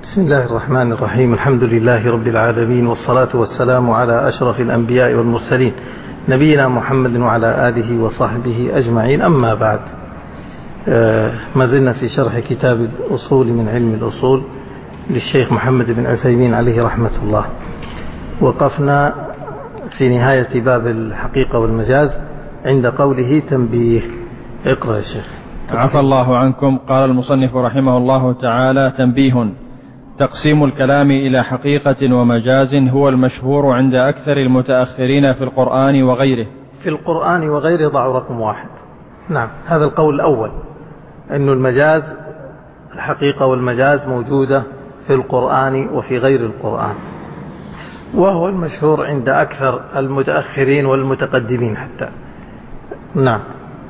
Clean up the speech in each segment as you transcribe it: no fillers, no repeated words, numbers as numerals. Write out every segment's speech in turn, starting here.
بسم الله الرحمن الرحيم. الحمد لله رب العالمين، والصلاة والسلام على أشرف الأنبياء والمرسلين نبينا محمد وعلى آله وصحبه أجمعين. أما بعد، ما زلنا في شرح كتاب الأصول من علم الأصول للشيخ محمد بن عثيمين عليه رحمة الله. وقفنا في نهاية باب الحقيقة والمجاز عند قوله تنبيه. اقرأ يا شيخ. عفى الله عنكم. قال المصنف رحمه الله تعالى: تنبيه: تقسيم الكلام إلى حقيقة ومجاز هو المشهور عند أكثر المتأخرين في القرآن وغيره. في القرآن وغيره ضعوا رقم واحد. نعم، هذا القول الأول، أن المجاز الحقيقة والمجاز موجودة في القرآن وفي غير القرآن، وهو المشهور عند أكثر المتأخرين والمتقدمين حتى. نعم.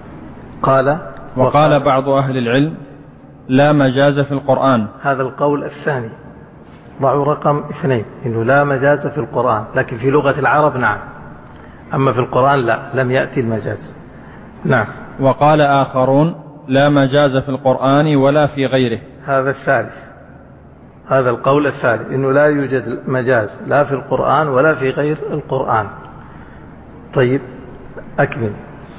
وقال بعض أهل العلم: لا مجاز في القرآن. هذا القول الثاني، ضعوا رقم 2، إنه لا مجاز في القرآن، لكن في لغة العرب نعم، أما في القرآن لا، لم يأتي المجاز. نعم. وقال آخرون: لا مجاز في القرآن ولا في غيره. هذا الثالث، هذا القول الثالث، إنه لا يوجد مجاز لا في القرآن ولا في غير القرآن. طيب أكمل.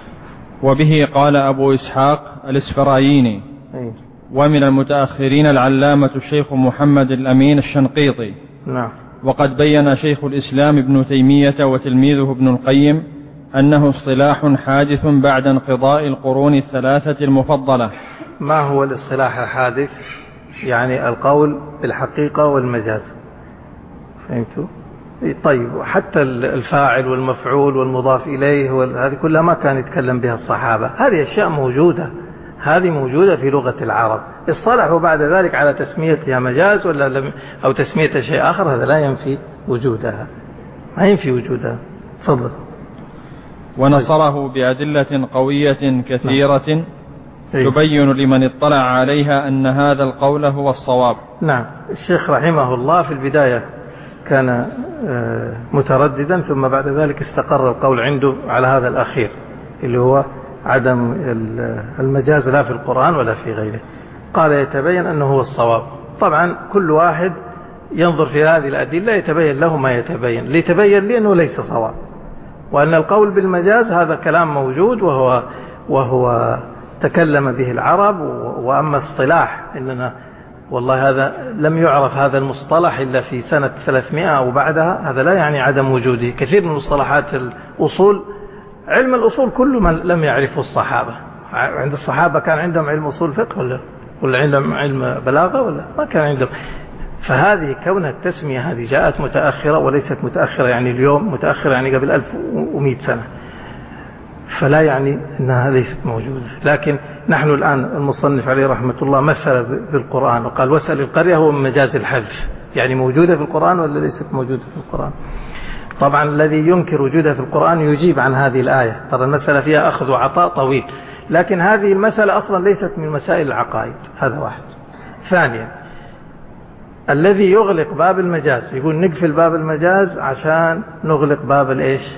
وبه قال أبو إسحاق الإسفرايني. ومن المتأخرين العلامة الشيخ محمد الأمين الشنقيطي. نعم. وقد بين شيخ الإسلام ابن تيمية وتلميذه ابن القيم أنه اصطلاح حادث بعد انقضاء القرون الثلاثة المفضلة. ما هو الاصطلاح الحادث؟ يعني القول بالحقيقة والمجاز، فهمتوا؟ طيب، حتى الفاعل والمفعول والمضاف إليه هذه كلها ما كان يتكلم بها الصحابة. هذه أشياء موجودة، هذه موجودة في لغة العرب. اصطلحوا بعد ذلك على تسميتها مجاز ولا أو تسمية شيء آخر، هذا لا ينفي وجودها، ما ينفي وجودها. تفضل. ونصره بأدلة قوية كثيرة تبين لمن اطلع عليها أن هذا القول هو الصواب. نعم. الشيخ رحمه الله في البداية كان مترددا، ثم بعد ذلك استقر القول عنده على هذا الأخير اللي هو عدم المجاز لا في القرآن ولا في غيره. قال يتبين أنه هو الصواب. طبعا كل واحد ينظر في هذه الأدلة يتبين له ما يتبين، ليتبين لأنه ليس صواب، وأن القول بالمجاز هذا كلام موجود وهو تكلم به العرب. وأما اصطلاح إننا والله هذا لم يعرف هذا المصطلح إلا في سنة 300 أو بعدها، هذا لا يعني عدم وجوده. كثير من مصطلحات الأصول، علم الأصول كله من لم يعرفه الصحابة. عند الصحابة كان عندهم علم أصول فقه ولا عندهم علم بلاغة ولا ما كان عندهم. فهذه كونها التسمية هذه جاءت متأخرة، وليست متأخرة يعني اليوم، متأخرة يعني قبل 1100 سنة، فلا يعني أنها ليست موجودة. لكن نحن الآن المصنف عليه رحمة الله مثل بالقرآن وقال: واسأل القرية هو من مجاز الحذف، يعني موجودة في القرآن ولا ليست موجودة في القرآن. طبعا الذي ينكر وجودها في القرآن يجيب عن هذه الآية، ترى المسألة فيها أخذ وعطاء طويل، لكن هذه المسألة أصلا ليست من مسائل العقائد. هذا واحد. ثانيا، الذي يغلق باب المجاز يقول نقفل باب المجاز عشان نغلق باب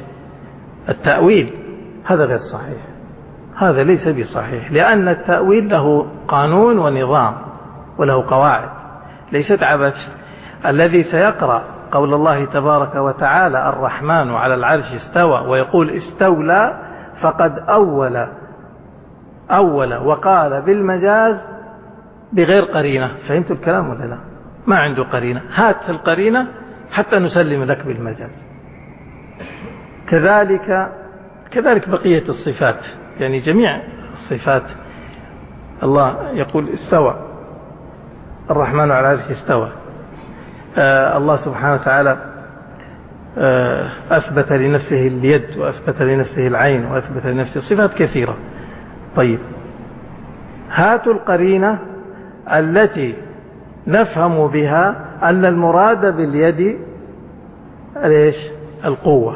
التأويل، هذا غير صحيح، هذا ليس بصحيح، لأن التأويل له قانون ونظام وله قواعد، ليست عبث. الذي سيقرأ قول الله تبارك وتعالى: الرحمن على العرش استوى، ويقول استولى، فقد أول وقال بالمجاز بغير قرينة. فهمت الكلام ولا لا؟ ما عنده قرينة، هات القرينة حتى نسلم لك بالمجاز. كذلك بقية الصفات، يعني جميع الصفات. الله يقول استوى، الرحمن على العرش استوى. الله سبحانه وتعالى أثبت لنفسه اليد، وأثبت لنفسه العين، وأثبت لنفسه صفات كثيرة. طيب، هاتوا القرينة التي نفهم بها أن المراد باليد القوة.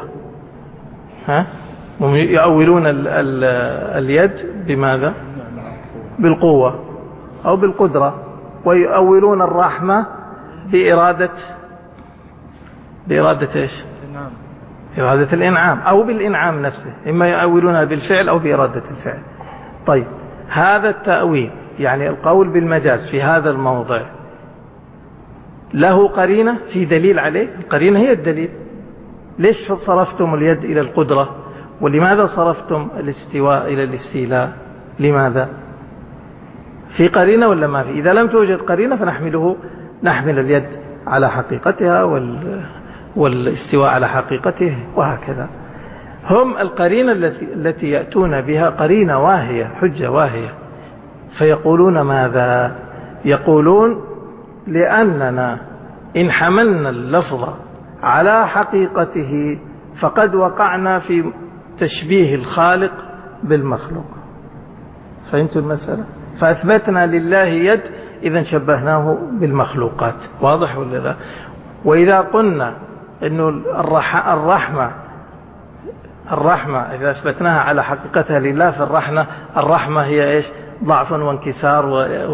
يؤولون اليد بماذا؟ بالقوة أو بالقدرة، ويؤولون الرحمة بإرادة إيش؟ إرادة الإنعام أو بالإنعام نفسه، إما يؤولونها بالفعل أو بإرادة الفعل. طيب، هذا التأويل يعني القول بالمجاز في هذا الموضع له قرينة في دليل عليه، القرينة هي الدليل. ليش صرفتم اليد إلى القدرة؟ ولماذا صرفتم الاستواء إلى الاستيلاء؟ لماذا؟ في قرينة ولا ما في؟ إذا لم توجد قرينة نحمل اليد على حقيقتها والاستواء على حقيقته وهكذا. هم القرينة التي يأتون بها قرينة واهية، حجة واهية، فيقولون ماذا؟ يقولون لأننا إن حملنا اللفظ على حقيقته فقد وقعنا في تشبيه الخالق بالمخلوق. فهمتوا المسألة؟ فأثبتنا لله يد، إذا شبهناه بالمخلوقات. واضح ولا لا؟ وإذا قلنا إنه الرحمة إذا أثبتناها على حقيقتها لله، فالرحمة هي إيش؟ ضعف وانكسار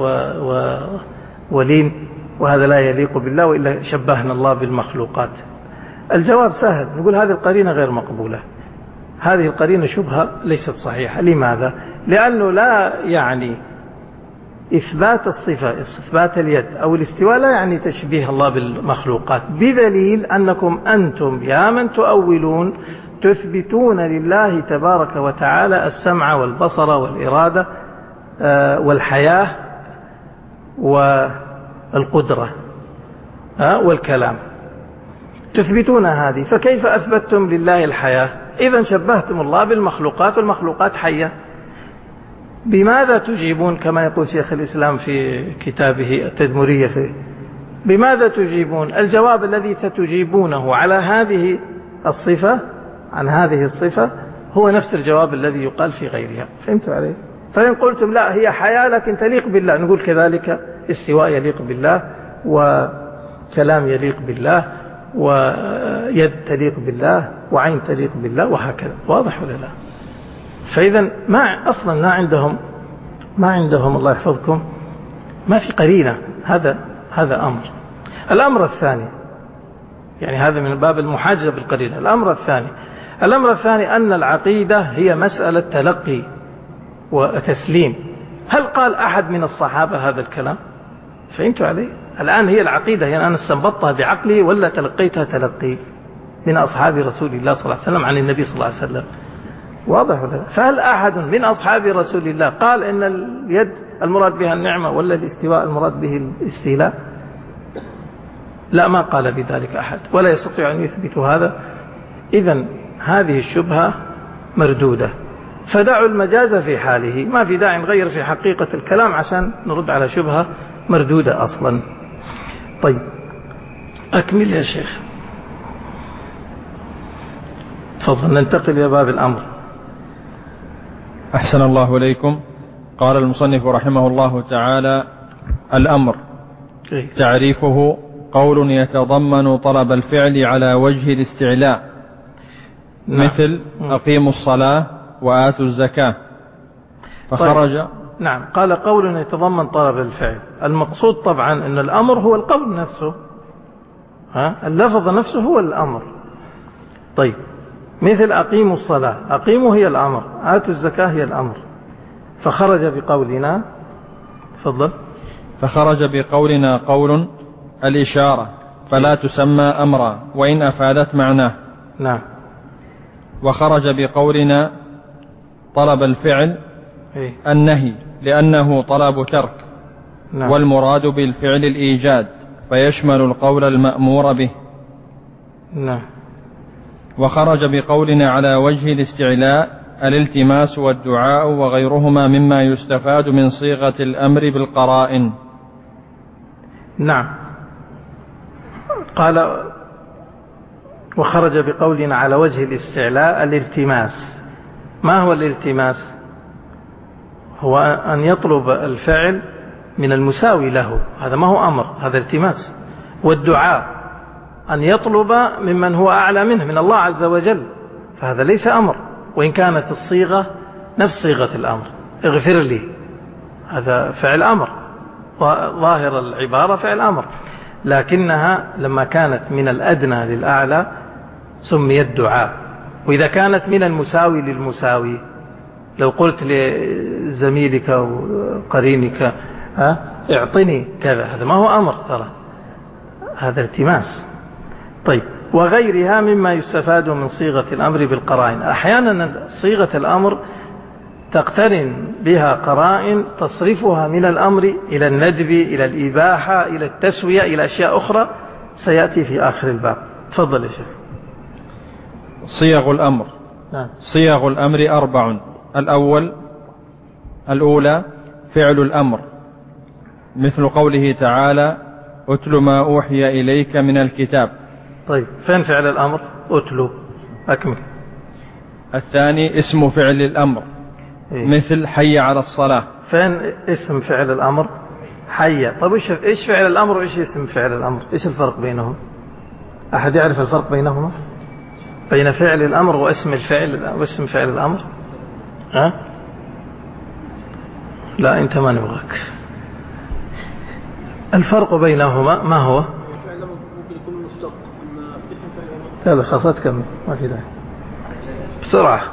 ولين، وهذا لا يليق بالله، وإلا شبهنا الله بالمخلوقات. الجواب سهل، نقول هذه القرينة غير مقبولة، هذه القرينة شبهة ليست صحيحة. لماذا؟ لأنه لا يعني إثبات الصفة، إثبات اليد أو الاستواء لا يعني تشبيه الله بالمخلوقات، بدليل أنكم أنتم يا من تؤولون تثبتون لله تبارك وتعالى السمع والبصر والإرادة والحياة والقدرة والكلام، تثبتون هذه. فكيف أثبتتم لله الحياة؟ إذا شبهتم الله بالمخلوقات، والمخلوقات حية. بماذا تجيبون؟ كما يقول شيخ الإسلام في كتابه التدمرية بماذا تجيبون؟ الجواب الذي ستجيبونه على هذه الصفة، عن هذه الصفة، هو نفس الجواب الذي يقال في غيرها. فهمتوا عليه؟ فإن قلتم لا هي حياة لكن تليق بالله، نقول كذلك استواء يليق بالله، وكلام يليق بالله، ويد تليق بالله، وعين تليق بالله، وهكذا. واضح ولا لا؟ فإذا أصلا ما عندهم الله يحفظكم، ما في قرينة. هذا أمر. الأمر الثاني، يعني هذا من باب المحاجة بالقرينة. الأمر الثاني أن العقيدة هي مسألة تلقي وتسليم. هل قال أحد من الصحابة هذا الكلام؟ فهمتوا عليه؟ الآن هي العقيدة، يعني أنا استنبطتها بعقلي ولا تلقيتها تلقي من أصحاب رسول الله صلى الله عليه وسلم عن النبي صلى الله عليه وسلم؟ واضح ولا؟ فهل أحد من أصحاب رسول الله قال إن اليد المراد بها النعمة ولا الاستواء المراد به الاستيلاء؟ لا، ما قال بذلك أحد، ولا يستطيع أن يثبت هذا. إذن هذه الشبهة مردودة، فدعوا المجاز في حاله، ما في داعي نغير في حقيقة الكلام عشان نرد على شبهة مردودة أصلا. طيب أكمل يا شيخ، تفضل. ننتقل إلى باب الأمر. أحسن الله إليكم. قال المصنف رحمه الله تعالى: الأمر تعريفه قول يتضمن طلب الفعل على وجه الاستعلاء، مثل أقيموا الصلاة وآتوا الزكاة. فخرج طيب. نعم، قال قول يتضمن طلب الفعل. المقصود طبعا أن الأمر هو القول نفسه، اللفظ نفسه هو الأمر. طيب، مثل أقيموا الصلاة، أقيموا هي الأمر، آتوا الزكاة هي الأمر. فخرج بقولنا، تفضل. فخرج بقولنا قول الإشارة، فلا تسمى أمرا وإن أفادت معناه. نعم. وخرج بقولنا طلب الفعل النهي، لأنه طلب ترك. نعم. والمراد بالفعل الإيجاد، فيشمل القول المأمور به. نعم. وخرج بقولنا على وجه الاستعلاء الالتماس والدعاء وغيرهما مما يستفاد من صيغة الأمر بالقرائن. نعم. قال وخرج بقولنا على وجه الاستعلاء الالتماس. ما هو الالتماس؟ هو أن يطلب الفعل من المساوي له، هذا ما هو أمر، هذا التماس. والدعاء أن يطلب ممن هو أعلى منه، من الله عز وجل، فهذا ليس أمر، وإن كانت الصيغة نفس صيغة الأمر، اغفر لي، هذا فعل أمر، ظاهر العبارة فعل أمر، لكنها لما كانت من الأدنى للأعلى سميت دعاء. وإذا كانت من المساوي للمساوي، لو قلت لزميلك أو قرينك اعطني كذا، هذا ما هو أمر، ترى هذا التماس. طيب، وغيرها مما يستفاد من صيغة الأمر بالقرائن. أحيانا صيغة الأمر تقترن بها قرائن تصرفها من الأمر إلى الندب، إلى الإباحة، إلى التسوية، إلى أشياء أخرى سيأتي في آخر الباب. تفضل يا شيخ. صيغ الأمر. نعم. صيغ الأمر 4. الأولى فعل الأمر، مثل قوله تعالى أتل ما أوحي إليك من الكتاب. طيب، فين فعل الأمر؟ أتلو. أكمل. الثاني اسم فعل الأمر، مثل حي على الصلاة. فين اسم فعل الأمر؟ حي. طيب، إيش فعل الأمر وإيش اسم فعل الأمر؟ إيش الفرق بينهم؟ أحد يعرف الفرق بينهما؟ بين فعل الأمر واسم الفعل واسم فعل الأمر؟ ها؟ لا، أنت ما نبغاك. الفرق بينهما ما هو؟ لا خلاص تكمل، ما في داعي، بسرعة.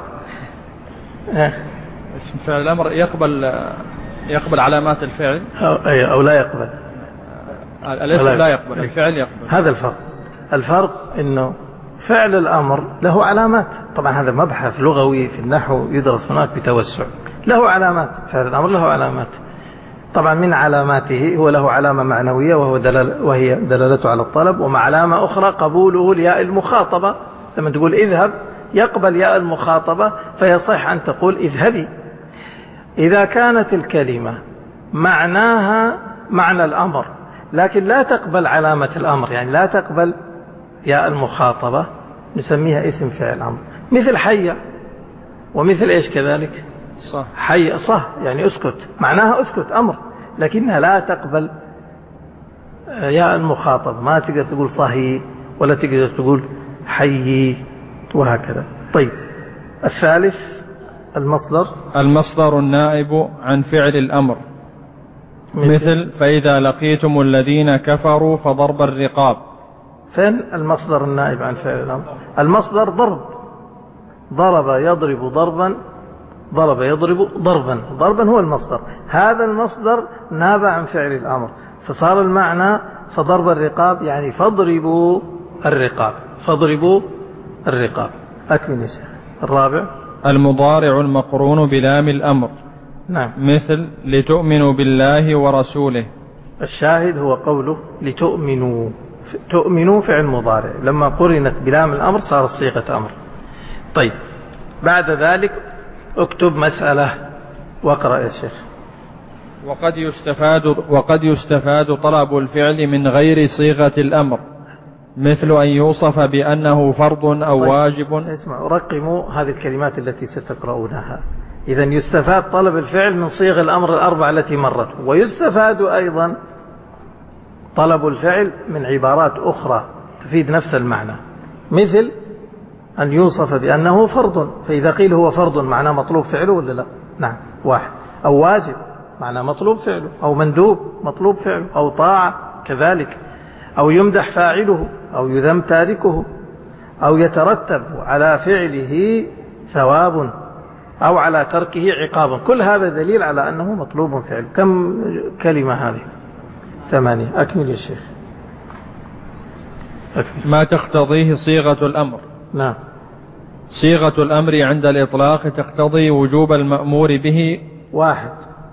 اسم فعل الأمر يقبل علامات الفعل أو لا يقبل. الاسم لا يقبل، الفعل يقبل. هذا الفرق. الفرق إنه فعل الأمر له علامات. طبعا هذا مبحث لغوي في النحو يدرس هناك بتوسع. له علامات، فعل الأمر له علامات. طبعا من علاماته هو له علامة معنوية وهي دلالته على الطلب، ومع علامة أخرى قبوله لياء المخاطبة. لما تقول اذهب يقبل ياء المخاطبة، فيصح أن تقول اذهبي. إذا كانت الكلمة معناها معنى الأمر لكن لا تقبل علامة الأمر، يعني لا تقبل ياء المخاطبة، نسميها اسم فعل أمر. مثل حي، ومثل إيش كذلك؟ صح. حي صح، يعني اسكت، معناها اسكت أمر، لكنها لا تقبل ياء المخاطبة. ما تقدر تقول صهي ولا تقدر تقول حي وهكذا. طيب، الثالث المصدر النائب عن فعل الأمر، مثل فإذا لقيتم الذين كفروا فضرب الرقاب. فين المصدر النائب عن فعل الأمر؟ المصدر ضرب يضرب ضربا، ضرب يضرب ضربا، ضربا هو المصدر. هذا المصدر ناب عن فعل الأمر، فصار المعنى فضرب الرقاب، يعني فاضربوا الرقاب، فاضربوا الرقاب. أكمل يا شيخ. الرابع المضارع المقرون بلام الأمر. نعم. مثل لتؤمنوا بالله ورسوله. الشاهد هو قوله لتؤمنوا. تؤمنوا فعل مضارع، لما قرنت بلام الأمر صارت صيغة أمر. طيب، بعد ذلك اكتب مسألة واقرأ يا شيخ. وقد يستفاد طلب الفعل من غير صيغة الأمر، مثل أن يوصف بأنه فرض أو واجب. اسمعوا، رقموا هذه الكلمات التي ستقرؤونها. إذا يستفاد طلب الفعل من صيغ الأمر الأربع التي مرت، ويستفاد أيضا طلب الفعل من عبارات أخرى تفيد نفس المعنى، مثل أن يوصف بأنه فرض، فإذا قيل هو فرض معناه مطلوب فعله ولا لا؟ نعم، واحد. أو واجب معناه مطلوب فعله، أو مندوب مطلوب فعله، أو طاعة كذلك، أو يمدح فاعله، أو يذم تاركه، أو يترتب على فعله ثواب، أو على تركه عقابا. كل هذا دليل على أنه مطلوب فعله. كم كلمة هذه؟ 8. أكمل يا شيخ. أكمل. ما تقتضيه صيغة الأمر. نعم. صيغة الأمر عند الإطلاق تقتضي وجوب المأمور به. 1.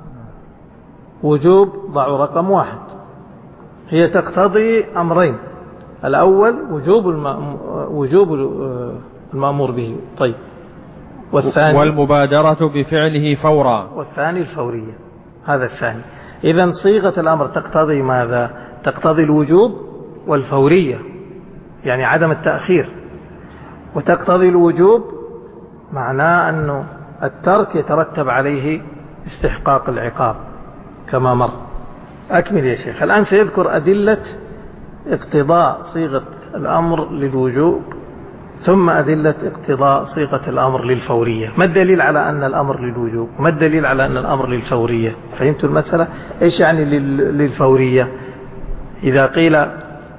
وجوب، ضعوا رقم 1. هي تقتضي أمرين. الأول وجوب المأمور به. طيب، والثاني والمبادرة بفعله فورا. والثاني الفورية. هذا الثاني. إذن صيغة الأمر تقتضي ماذا؟ تقتضي الوجوب والفورية، يعني عدم التأخير. وتقتضي الوجوب معناه أنه الترك يترتب عليه استحقاق العقاب كما مر. أكمل يا شيخ. الآن سيذكر أدلة اقتضاء صيغة الأمر للوجوب، ثم أدلة اقتضاء صيغة الأمر للفورية. ما الدليل على أن الأمر للوجوب؟ وما الدليل على أن الأمر للفورية؟ فهمتوا المسألة؟ إيش يعني للفورية؟ إذا قيل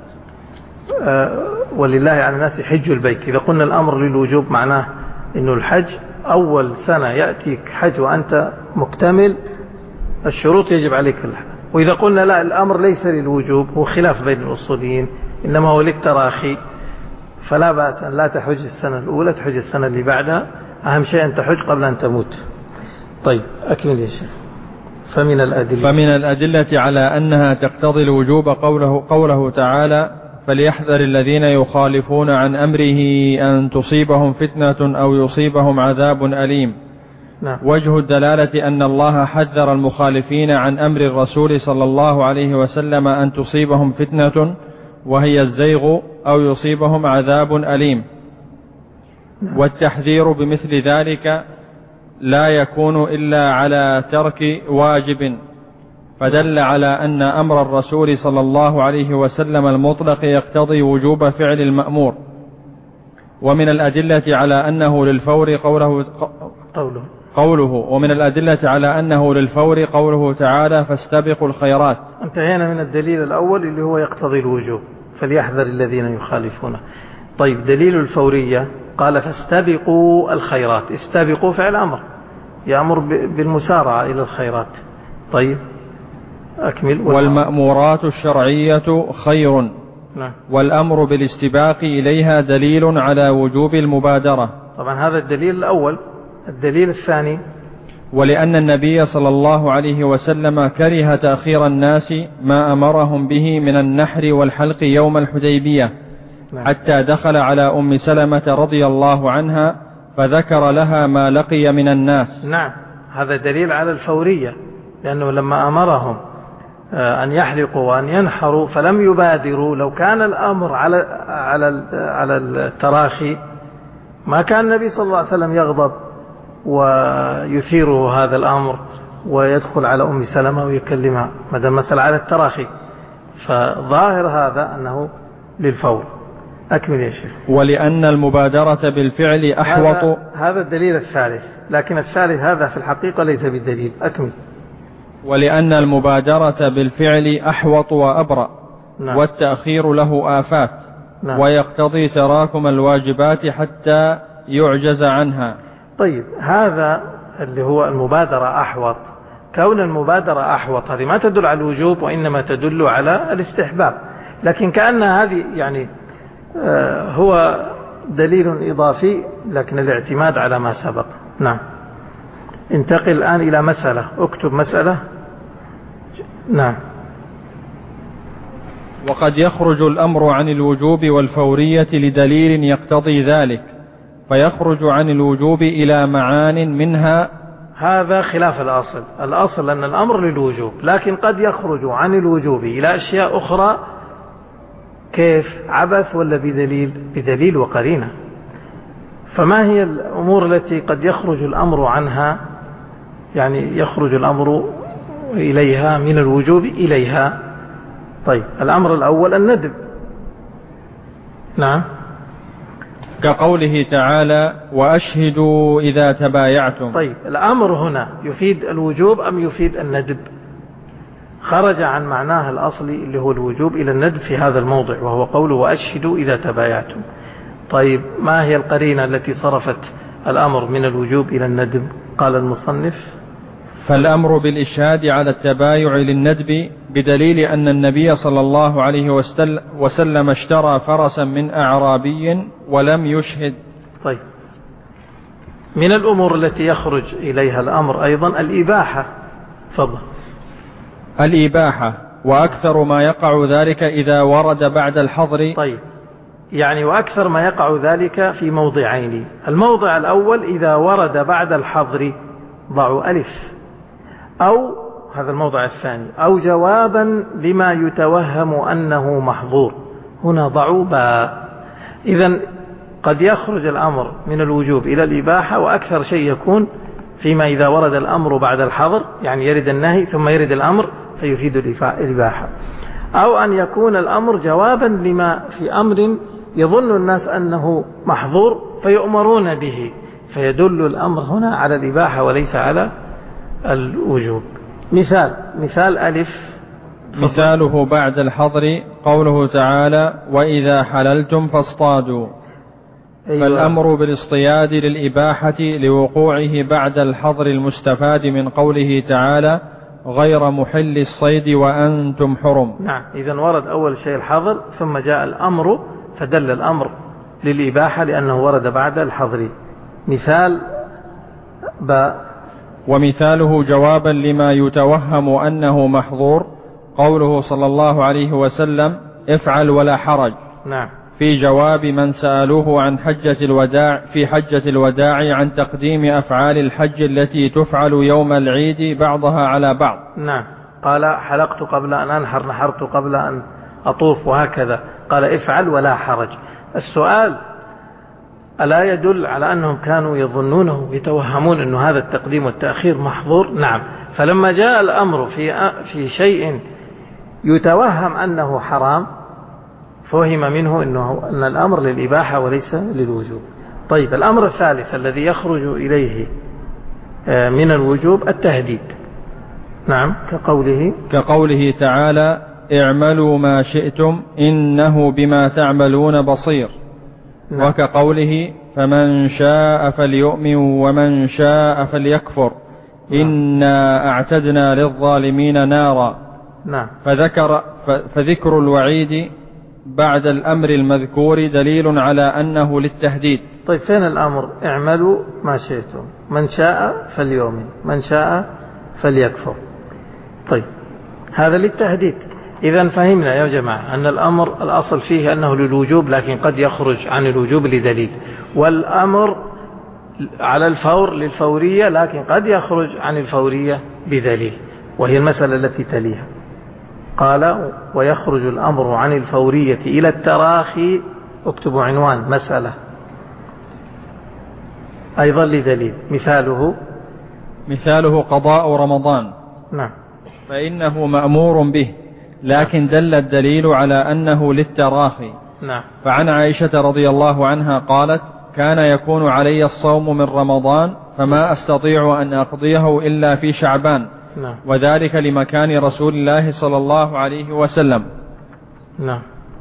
ولله على الناس حج البيت، إذا قلنا الأمر للوجوب معناه إنه الحج أول سنة يأتيك حج وأنت مكتمل الشروط يجب عليك الحج. وإذا قلنا لا، الأمر ليس للوجوب، هو خلاف بين الأصوليين، إنما هو للتراخي، فلا بأس أن لا تحج السنة الأولى، تحج السنة اللي بعدها، أهم شيء أن تحج قبل أن تموت. طيب أكمل يا شيخ. فمن الأدلة على أنها تقتضي الوجوب قوله تعالى: فليحذر الذين يخالفون عن أمره أن تصيبهم فتنة أو يصيبهم عذاب أليم. نعم. وجه الدلالة أن الله حذر المخالفين عن أمر الرسول صلى الله عليه وسلم أن تصيبهم فتنة وهي الزيغ أو يصيبهم عذاب أليم. نعم. والتحذير بمثل ذلك لا يكون إلا على ترك واجب، فدل على أن أمر الرسول صلى الله عليه وسلم المطلق يقتضي وجوب فعل المأمور. ومن الأدلة على أنه للفور ومن الأدلة على أنه للفور قوله تعالى: فاستبقوا الخيرات. انتهينا من الدليل الأول اللي هو يقتضي الوجوب، فليحذر الذين يخالفونه. طيب دليل الفورية قال: فاستبقوا الخيرات. استبقوا فعل أمر يأمر بالمسارعة إلى الخيرات. طيب أكمل. والمأمورات الشرعية خير. نعم. والأمر بالاستباق إليها دليل على وجوب المبادرة. طبعا هذا الدليل الأول. الدليل الثاني: ولأن النبي صلى الله عليه وسلم كره تأخير الناس ما أمرهم به من النحر والحلق يوم الحديبية. نعم. حتى دخل على أم سلمة رضي الله عنها فذكر لها ما لقي من الناس. نعم، هذا دليل على الفورية، لأنه لما أمرهم أن يحلقوا وأن ينحروا فلم يبادروا. لو كان الأمر على التراخي ما كان النبي صلى الله عليه وسلم يغضب ويثيره هذا الأمر ويدخل على أم سلمة ويكلمها، ما دام مسألة على التراخي. فظاهر هذا أنه للفور. أكمل يا شيخ. ولأن المبادرة بالفعل أحوط. هذا الدليل الثالث، لكن الثالث هذا في الحقيقة ليس بالدليل. أكمل. ولأن المبادرة بالفعل أحوط وأبرأ. نعم. والتأخير له آفات. نعم. ويقتضي تراكم الواجبات حتى يعجز عنها. طيب هذا اللي هو المبادرة أحوط. كون المبادرة أحوط هذه ما تدل على الوجوب، وإنما تدل على الاستحباب، لكن كأن هذه يعني هو دليل إضافي، لكن الاعتماد على ما سبق. نعم. انتقل الآن إلى مسألة. اكتب مسألة. نعم. وقد يخرج الأمر عن الوجوب والفورية لدليل يقتضي ذلك، فيخرج عن الوجوب إلى معان منها. هذا خلاف الأصل. الأصل أن الأمر للوجوب، لكن قد يخرج عن الوجوب إلى أشياء أخرى. كيف؟ عبث ولا بدليل؟ بدليل وقرينة. فما هي الأمور التي قد يخرج الأمر عنها، يعني يخرج الأمر إليها من الوجوب إليها؟ طيب الأمر الأول الندب. نعم. كقوله تعالى: وأشهدوا إذا تبايعتم. طيب الأمر هنا يفيد الوجوب أم يفيد الندب؟ خرج عن معناه الأصلي اللي هو الوجوب إلى الندب في هذا الموضع، وهو قوله: وأشهدوا إذا تبايعتم. طيب ما هي القرينة التي صرفت الأمر من الوجوب إلى الندب؟ قال المصنف: فالأمر بالإشهاد على التبايع للندب بدليل أن النبي صلى الله عليه وسلم اشترى فرسا من أعرابي ولم يشهد. طيب من الأمور التي يخرج إليها الأمر أيضا الإباحة. فضل. الإباحة، وأكثر ما يقع ذلك إذا ورد بعد الحظر. طيب يعني وأكثر ما يقع ذلك في موضعين. الموضع الأول إذا ورد بعد الحظر، ضعوا ألف، أو هذا الموضع الثاني، أو جوابا لما يتوهم أنه محظور، هنا ضعوا باء. إذن قد يخرج الأمر من الوجوب إلى الإباحة، وأكثر شيء يكون فيما إذا ورد الأمر بعد الحظر، يعني يرد النهي ثم يرد الأمر فيفيد الإباحة، أو أن يكون الأمر جوابا لما في أمر يظن الناس أنه محظور فيؤمرون به، فيدل الأمر هنا على الإباحة وليس على الوجوب. مثال ألف. مثاله بعد الحظر قوله تعالى: وإذا حللتم فاصطادوا. أيوة. فالأمر بالاصطياد للإباحة لوقوعه بعد الحظر المستفاد من قوله تعالى: غير محل الصيد وأنتم حرم. نعم، إذا ورد أول شيء الحظر ثم جاء الأمر فدل الأمر للإباحة لأنه ورد بعد الحظر. مثال ومثاله جوابا لما يتوهم أنه محظور قوله صلى الله عليه وسلم افعل ولا حرج. نعم. في جواب من سألوه عن في حجة الوداع عن تقديم أفعال الحج التي تفعل يوم العيد بعضها على بعض. نعم، قال حلقت قبل أن أنحر، نحرت قبل أن أطوف، وهكذا. قال افعل ولا حرج. السؤال ألا يدل على أنهم كانوا يظنونه يتوهمون أن هذا التقديم والتأخير محظور؟ نعم. فلما جاء الأمر في شيء يتوهم أنه حرام فهم منه أن الأمر للإباحة وليس للوجوب. طيب، الأمر الثالث الذي يخرج إليه من الوجوب التهديد. نعم، كقوله تعالى اعملوا ما شئتم إنه بما تعملون بصير. نعم. وكقوله فمن شاء فليؤمن ومن شاء فليكفر. نعم. إنا أعتدنا للظالمين نارا. نعم. فذكر الوعيد بعد الأمر المذكور دليل على أنه للتهديد. طيب، فين الأمر؟ اعملوا ما شئتم، من شاء فليؤمن من شاء فليكفر. طيب، هذا للتهديد. إذن فهمنا يا جماعة أن الأمر الأصل فيه أنه للوجوب، لكن قد يخرج عن الوجوب لدليل، والأمر على الفور للفورية، لكن قد يخرج عن الفورية بدليل، وهي المسألة التي تليها. قال ويخرج الأمر عن الفورية إلى التراخي. اكتبوا عنوان مسألة أيضا لدليل. مثاله قضاء رمضان. نعم. فإنه مأمور به، لكن دل الدليل على أنه للتراخي. نعم. فعن عائشة رضي الله عنها قالت كان يكون علي الصوم من رمضان فما أستطيع أن أقضيه إلا في شعبان. نعم. وذلك لمكان رسول الله صلى الله عليه وسلم. نعم،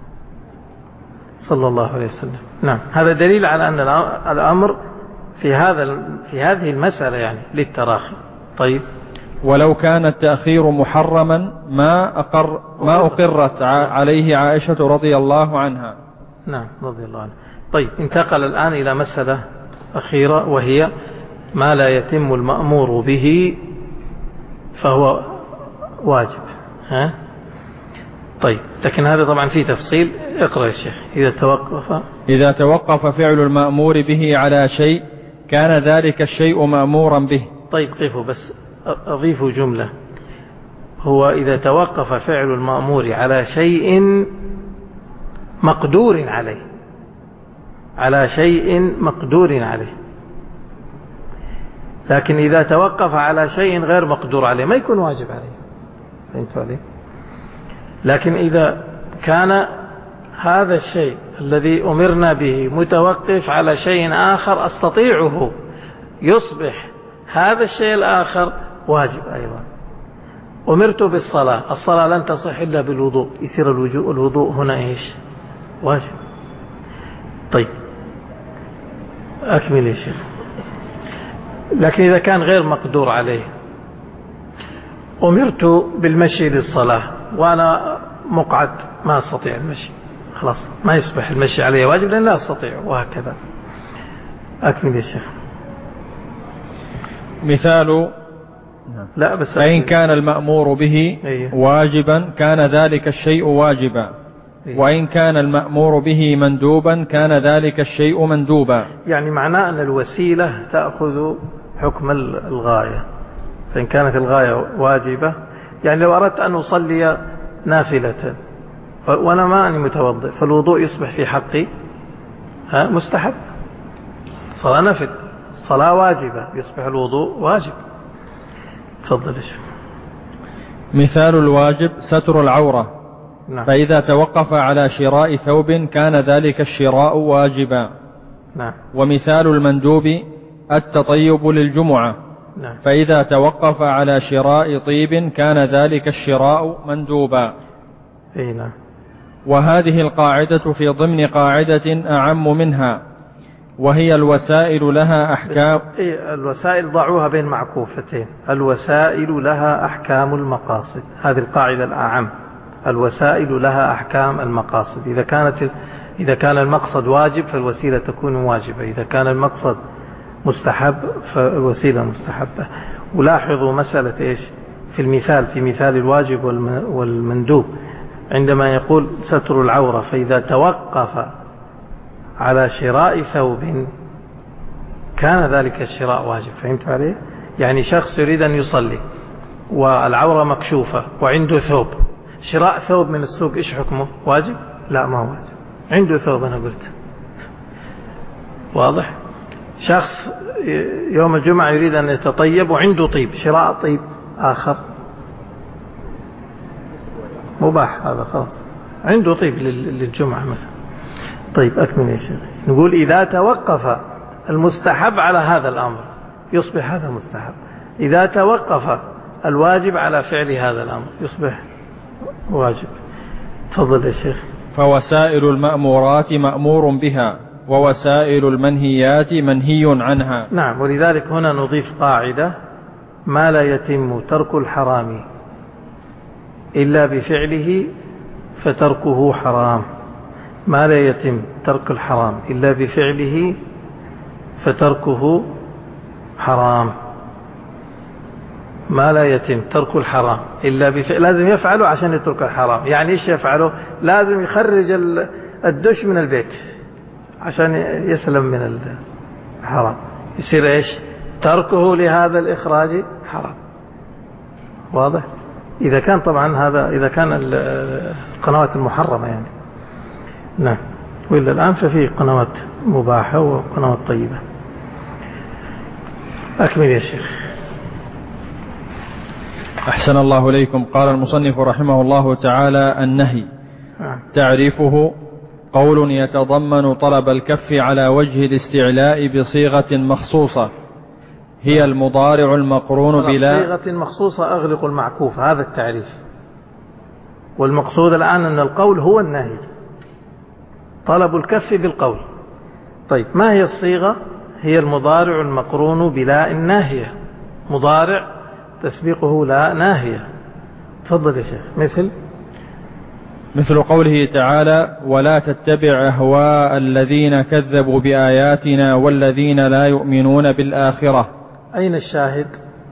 صلى الله عليه وسلم. نعم، هذا دليل على أن الأمر في هذه المسألة يعني للتراخي. طيب، ولو كان التأخير محرما ما أقرت عليه عائشة رضي الله عنها. نعم، رضي الله عنها. طيب، انتقل الآن إلى مسألة أخيرة، وهي ما لا يتم المأمور به فهو واجب. طيب، لكن هذا طبعا فيه تفصيل. اقرأ يا شيخ. إذا توقف فعل المأمور به على شيء كان ذلك الشيء مأمورا به. طيب، قفوا بس أضيفوا جملة. هو إذا توقف فعل المأمور على شيء مقدور عليه، لكن إذا توقف على شيء غير مقدور عليه ما يكون واجب عليه. فهمتوا عليه؟ لكن إذا كان هذا الشيء الذي أمرنا به متوقف على شيء آخر أستطيعه، يصبح هذا الشيء الآخر واجب أيضا. أمرت بالصلاة، الصلاة لن تصح إلا بالوضوء، يصير الوضوء هنا إيش؟ واجب. طيب، أكمل يا شيخ. لكن إذا كان غير مقدور عليه، أمرت بالمشي للصلاة وأنا مقعد ما أستطيع المشي، خلاص ما يصبح المشي علي واجب لأن لا أستطيع، وهكذا. أكمل يا شيخ. مثال فإن كان المأمور به واجبا كان ذلك الشيء واجبا، وإن كان المأمور به مندوبا كان ذلك الشيء مندوبا. يعني معناه أن الوسيلة تأخذ حكم الغاية. فإن كانت الغاية واجبة، يعني لو أردت أن أصلي نافلة وأنا ما أني متوضئ، فالوضوء يصبح في حقي مستحب، صلاة نفل، صلاة واجبة يصبح الوضوء واجب. تفضل يا شيخ. مثال الواجب ستر العورة. نعم. فإذا توقف على شراء ثوب كان ذلك الشراء واجبا. نعم. ومثال المندوب التطيب للجمعة. نعم. فإذا توقف على شراء طيب كان ذلك الشراء مندوبا. نعم. وهذه القاعدة في ضمن قاعدة أعم منها، وهي الوسائل لها أحكام. الوسائل ضعوها بين معكوفتين، الوسائل لها أحكام المقاصد، هذه القاعدة الأعم، الوسائل لها أحكام المقاصد. إذا كان المقصد واجب فالوسيلة تكون واجبة، إذا كان المقصد مستحب فالوسيلة مستحبة. ولاحظوا مسألة إيش في مثال الواجب والمندوب، عندما يقول ستر العورة، فإذا توقف على شراء ثوب كان ذلك الشراء واجب. فهمت عليه؟ يعني شخص يريد أن يصلي والعورة مكشوفة وعنده ثوب، شراء ثوب من السوق إيش حكمه؟ واجب؟ لا ما هو واجب، عنده ثوب. أنا قلت واضح. شخص يوم الجمعة يريد أن يتطيب وعنده طيب، شراء طيب آخر مباح، هذا خلاص عنده طيب للجمعة مثلا. طيب أكمل يا شيخ. نقول إذا توقف المستحب على هذا الأمر يصبح هذا مستحب، إذا توقف الواجب على فعل هذا الأمر يصبح واجب. تفضل يا شيخ. فوسائل المأمورات مأمور بها، ووسائل المنهيات منهي عنها. نعم، ولذلك هنا نضيف قاعدة: ما لا يتم ترك الحرام إلا بفعله فتركه حرام. ما لا يتم ترك الحرام إلا بفعله فتركه حرام. ما لا يتم ترك الحرام إلا بفعل، لازم يفعله عشان يترك الحرام. يعني إيش يفعله؟ لازم يخرج الدش من البيت عشان يسلم من الحرام، يصير إيش؟ تركه لهذا الإخراج حرام. واضح؟ إذا كان طبعا هذا إذا كان القنوات المحرمة يعني. نعم، وإلا الآن ففي قنوات مباحة وقنوات طيبة. أكمل يا شيخ. أحسن الله إليكم. قال المصنف رحمه الله تعالى: النهي تعريفه قول يتضمن طلب الكف على وجه الاستعلاء بصيغة مخصوصة، هي المضارع المقرون بلا صيغة مخصوصة. أغلق المعكوف، هذا التعريف. والمقصود الآن أن القول هو النهي، طلب الكف بالقول. طيب ما هي الصيغة؟ هي المضارع المقرون بلا الناهية، مضارع تسبيقه لا ناهية. تفضل يا شيخ. مثل قوله تعالى: ولا تتبع أهواء الذين كذبوا بآياتنا والذين لا يؤمنون بالآخرة. أين الشاهد؟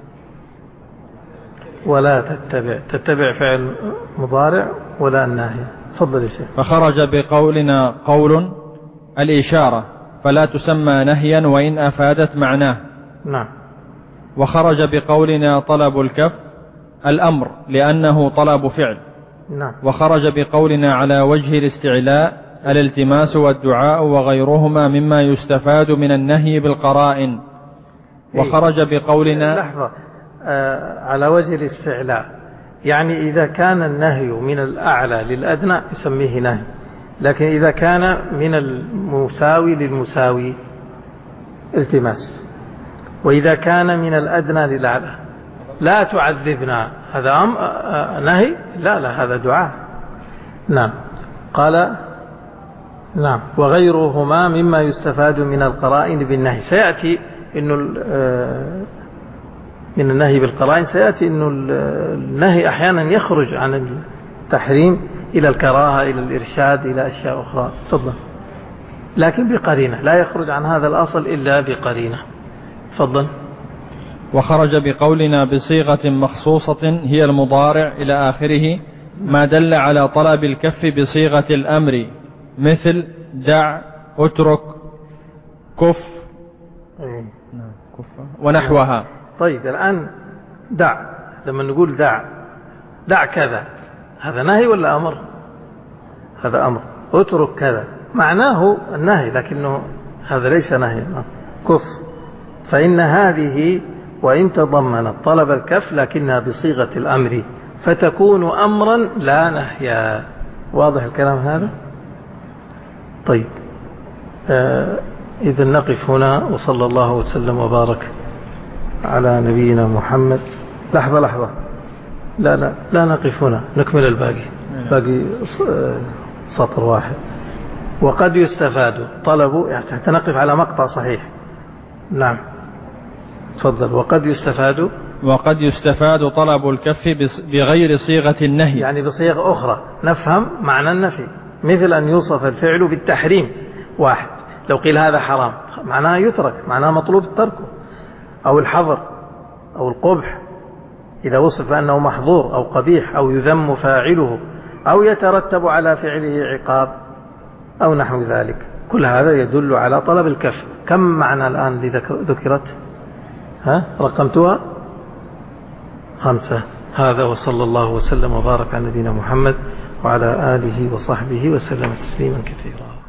ولا تتبع فعل مضارع ولا الناهية. تفضل يا شيخ. فخرج بقولنا قول الإشارة فلا تسمى نهيا وإن أفادت معناه. نعم. وخرج بقولنا طلب الكف الأمر لأنه طلب فعل. نعم. وخرج بقولنا على وجه الاستعلاء الالتماس والدعاء وغيرهما مما يستفاد من النهي بالقرائن. وخرج بقولنا لحظة، على وجه الاستعلاء يعني إذا كان النهي من الأعلى للأدنى يسميه نهي، لكن إذا كان من المساوي للمساوي التماس، وإذا كان من الأدنى للأعلى لا تعذبنا، هذا نهي؟ لا هذا دعاء. نعم. قال نعم وغيرهما مما يستفاد من القرائن بالنهي. سيأتي إنه من النهي بالقرائن سيأتي إنه النهي أحيانا يخرج عن التحريم إلى الكراهة إلى الإرشاد إلى أشياء أخرى. تفضل. لكن بقرينة، لا يخرج عن هذا الأصل إلا بقرينة. تفضل. وخرج بقولنا بصيغة مخصوصة هي المضارع إلى آخره ما دل على طلب الكف بصيغة الأمر، مثل دع، اترك، كف ونحوها. طيب الآن دع، لما نقول دع كذا، هذا نهي ولا أمر؟ هذا أمر. اترك كذا معناه النهي، لكنه هذا ليس نهي. كف، فإن هذه وإن تضمنت طلب الكف لكنها بصيغة الأمر فتكون أمرا لا نهيا. واضح الكلام هذا؟ طيب إذن نقف هنا، وصلى الله وسلم وبارك على نبينا محمد. لحظة لا نقف هنا، نكمل الباقي، باقي سطر واحد. وقد يستفاد طلب، يعني تنقف على مقطع صحيح. نعم تفضل. وقد يستفاد طلب الكف بغير صيغة النهي، يعني بصيغة أخرى نفهم معنى النفي، مثل أن يوصف الفعل بالتحريم. واحد لو قيل هذا حرام معناه يترك، معناه مطلوب تركه، أو الحظر أو القبح إذا وصف أنه محظور أو قبيح أو يذم فاعله أو يترتب على فعله عقاب أو نحو ذلك. كل هذا يدل على طلب الكف. كم معنى الآن اللي ذكرت؟ رقمتها 5. هذا وصلى الله وسلم وبارك على نبينا محمد وعلى آله وصحبه وسلم تسليما كثيرا.